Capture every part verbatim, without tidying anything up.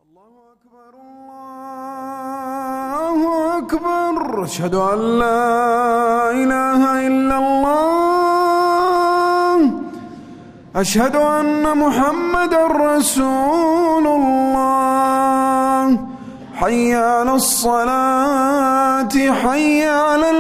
الله أكبر الله أكبر أشهد أن لا إله إلا الله أشهد أن محمدا رسول الله حي على الصلاة حي على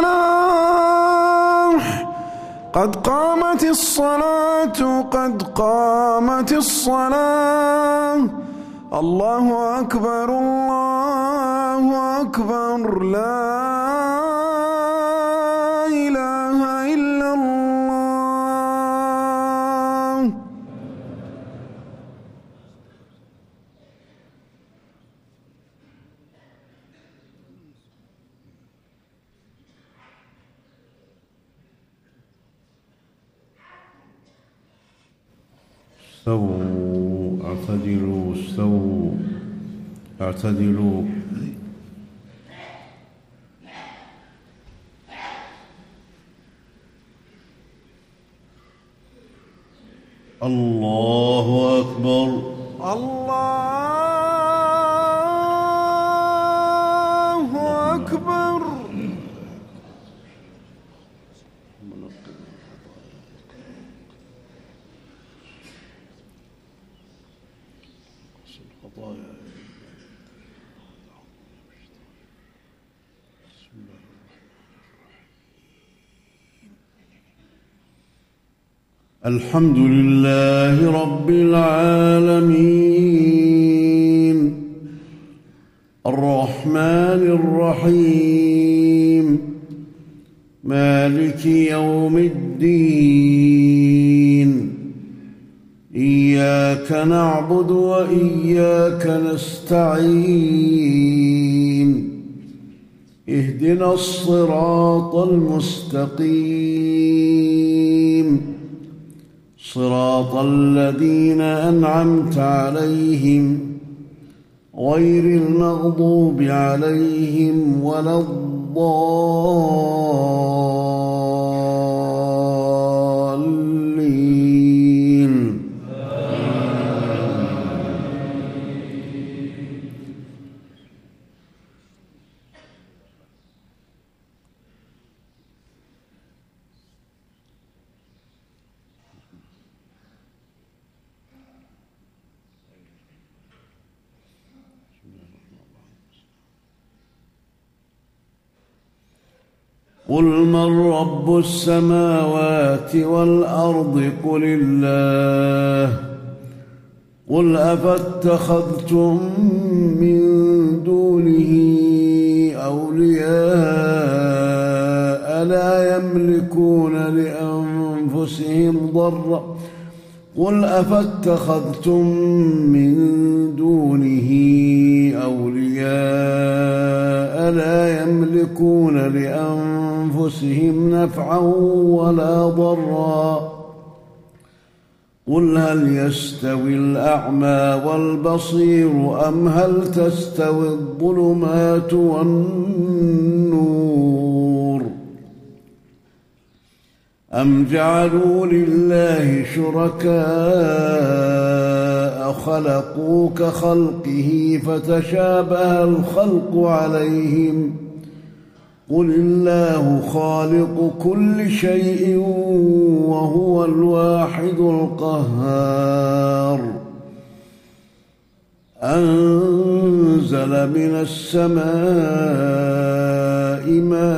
الفلاح قد قامت الصلاة قد قامت الصلاة الله أكبر الله أكبر لا إله إلا الله. استووا اعتدلوا استووا اعتدلوا الله أكبر الله أكبر. الحمد لله رب العالمين الرحمن الرحيم مالك يوم الدين إياك نعبد وإياك نستعين اهدنا الصراط المستقيم صراط الذين أنعمت عليهم غير المغضوب عليهم ولا الضالين. قل من رب السماوات والأرض قل الله قل أفاتخذتم من دونه أولياء لا يملكون لأنفسهم ضرا قل أفاتخذتم من دونه أولياء لا يملكون لأنفسهم نفعا ولا ضرا قل هل يستوي الأعمى والبصير أم هل تستوي الظلمات والنور أم جعلوا لله شركاء خلقوا كخلقه فتشابه الخلق عليهم قل الله خالق كل شيء وهو الواحد القهار أنزل من السماء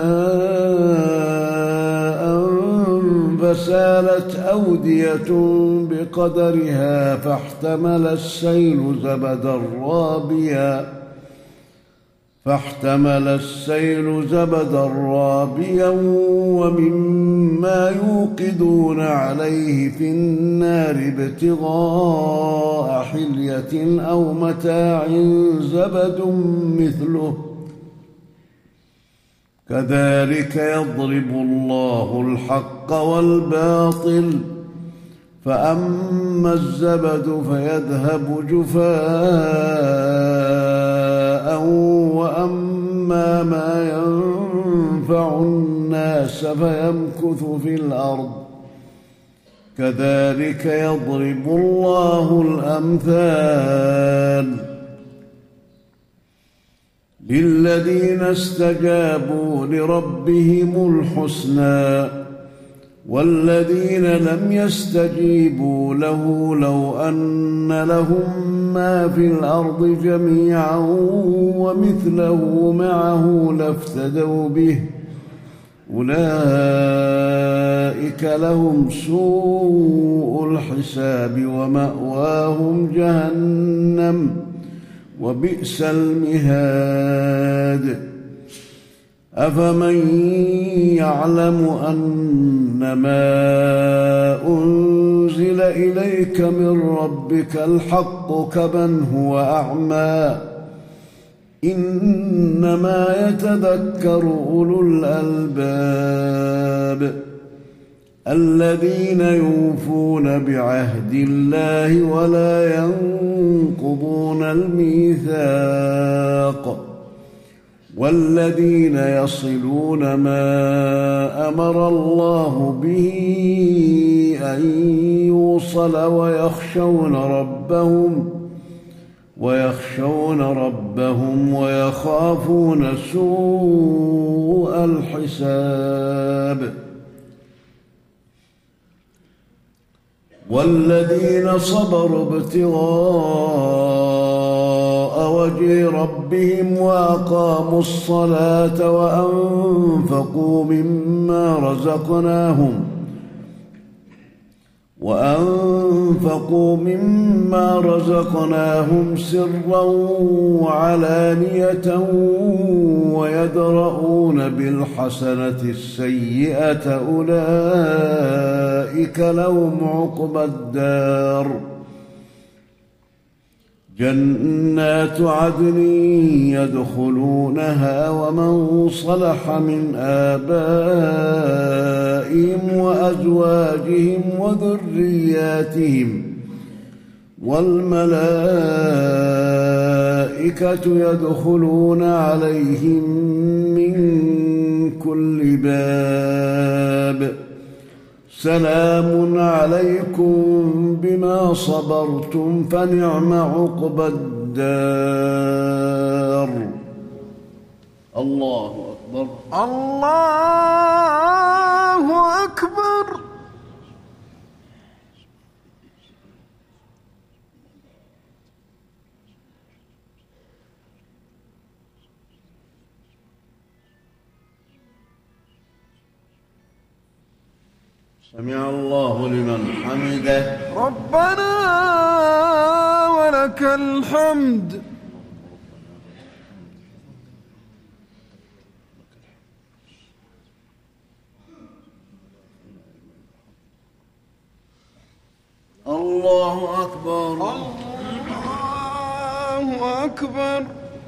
ماء فسالت أودية بقدرها فاحتمل السيل زبدا رابيا فاحتمل السيل زبدا رابيا ومما يوقدون عليه في النار ابتغاء حلية أو متاع زبد مثله كذلك يضرب الله الحق والباطل فأما الزبد فيذهب جفاء وأما ما ينفع الناس فيمكث في الأرض كذلك يضرب الله الأمثال للذين استجابوا لربهم الحسنى والذين لم يستجيبوا له لو أن لهم ما في الأرض جميعا ومثله معه لافتدوا به أولئك لهم سوء الحساب ومأواهم جهنم وبئس المهاد أفمن يعلم أنما أنزل إليك من ربك الحق كمن هو أعمى إنما يتذكر أولو الألباب الذين يوفون بعهد الله ولا ينقضون الميثاق والذين يصلون ما أمر الله به أن يوصل ويخشون ربهم ويخشون ربهم ويخافون سوء الحساب والذين صبروا ابتغاء وجه ربهم وأقاموا الصلاة وأنفقوا مما رزقناهم وأنفقوا مما رزقناهم سرا وعلانية ويدرؤون بالحسنة السيئة أولئك لهم عقبى الدار جنات عدن يدخلونها ومن صلح من آبائهم وأزواجهم وذرياتهم والملائكة يدخلون عليهم من كل باب سلام عليكم بما صبرتم فنعم عقبى الدار. الله أكبر الله أكبر. سمع الله لمن حمده ربنا ولك الحمد. الله أكبر الله أكبر.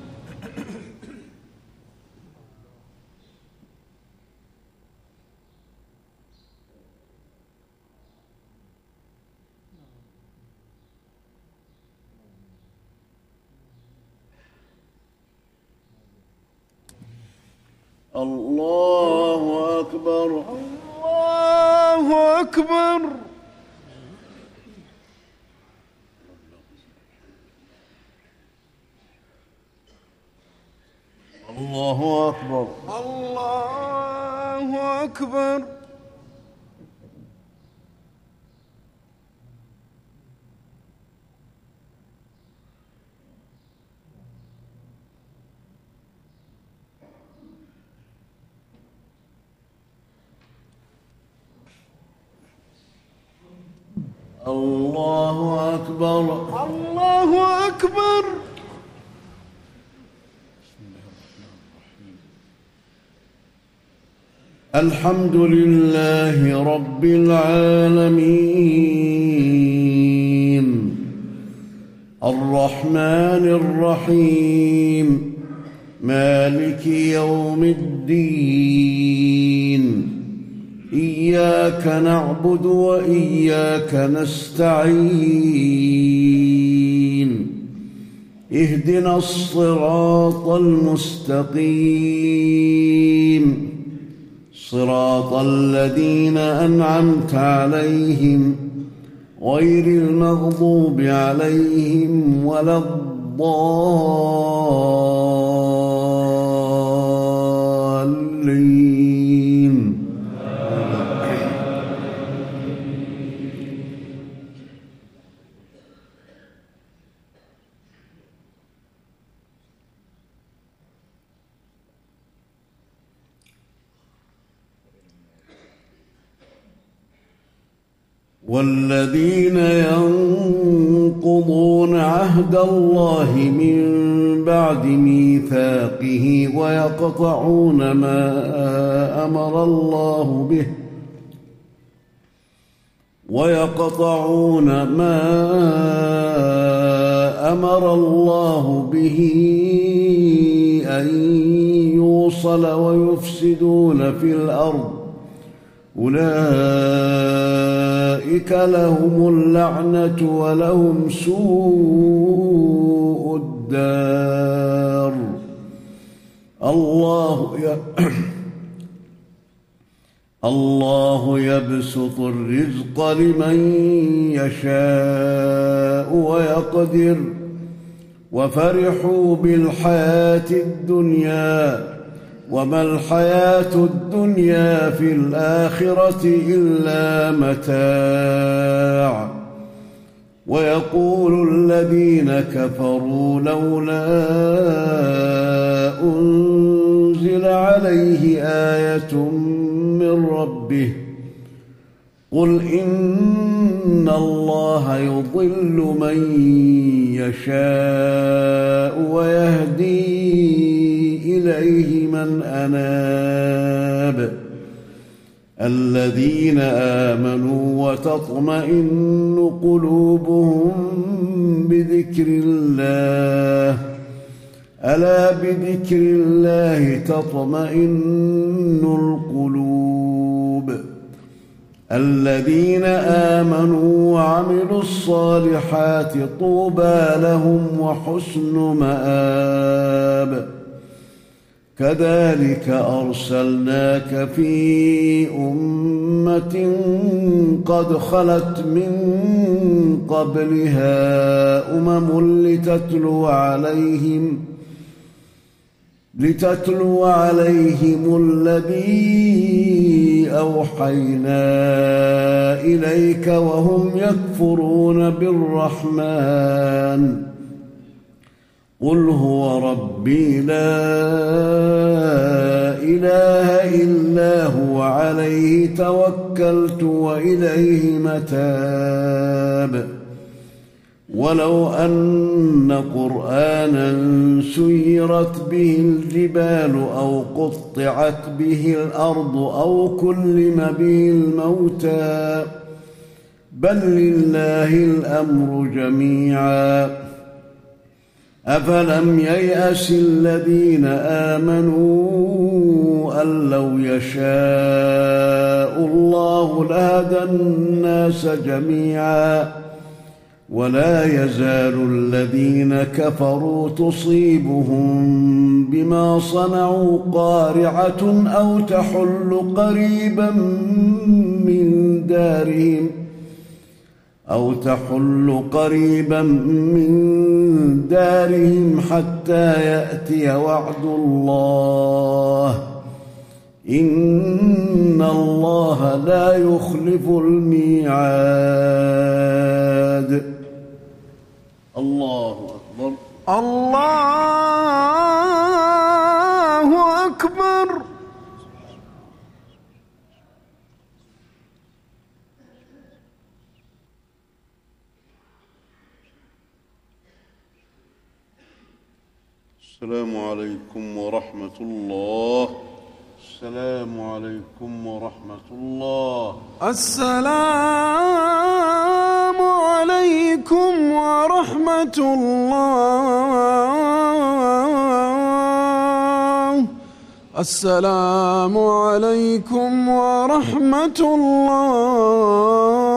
الله أكبر الله أكبر. الله أكبر الله أكبر. الله أكبر الله أكبر. الحمد لله رب العالمين الرحمن الرحيم مالك يوم الدين إياك نعبد وإياك نستعين اهدنا الصراط المستقيم صراط الذين أنعمت عليهم غير المغضوب عليهم ولا الضالين الضالين. والذين ينقضون عهد الله من بعد ميثاقه ويقطعون ما أمر الله به ويقطعون ما أمر الله به أن يوصل ويفسدون في الأرض أولئك لهم اللعنة ولهم سوء الدار. الله ي... الله يبسط الرزق لمن يشاء ويقدر وفرحوا بالحياة الدنيا وما الحياة الدنيا في الآخرة إلا متاع. ويقول الذين كفروا لولا أنزل عليه آية من ربه قل إن الله يضل من يشاء ويهدي إليه من أناب. الذين آمنوا وتطمئن قلوبهم بذكر الله ألا بذكر الله تطمئن القلوب. الذين آمنوا وعملوا الصالحات طوبى لهم وحسن مآب. كذلك أرسلناك في أمة قد خلت من قبلها أمم لتتلو عليهم لتتلو عليهم الذي أوحينا إليك وهم يكفرون بالرحمن قل هو ربي لا إله إلا هو عليه توكلت وإليه متاب. ولو أن قرآنا سيرت به الجبال أو قطعت به الأرض أو كلم به الموتى بل لله الأمر جميعا. أفلم ييأس الذين آمنوا أن لو يشاء الله لهدى الناس جميعا ولا يزال الذين كفروا تصيبهم بما صنعوا قارعة أو تحل قريبا من دارهم أو تحل قريبا من دارهم حتى يأتي وعد الله إن الله لا يخلف الميعاد. الله أكبر. الله أكبر. السلام عليكم ورحمة الله. السلام عليكم ورحمة الله. السلام عليكم ورحمة الله. السلام عليكم ورحمة الله.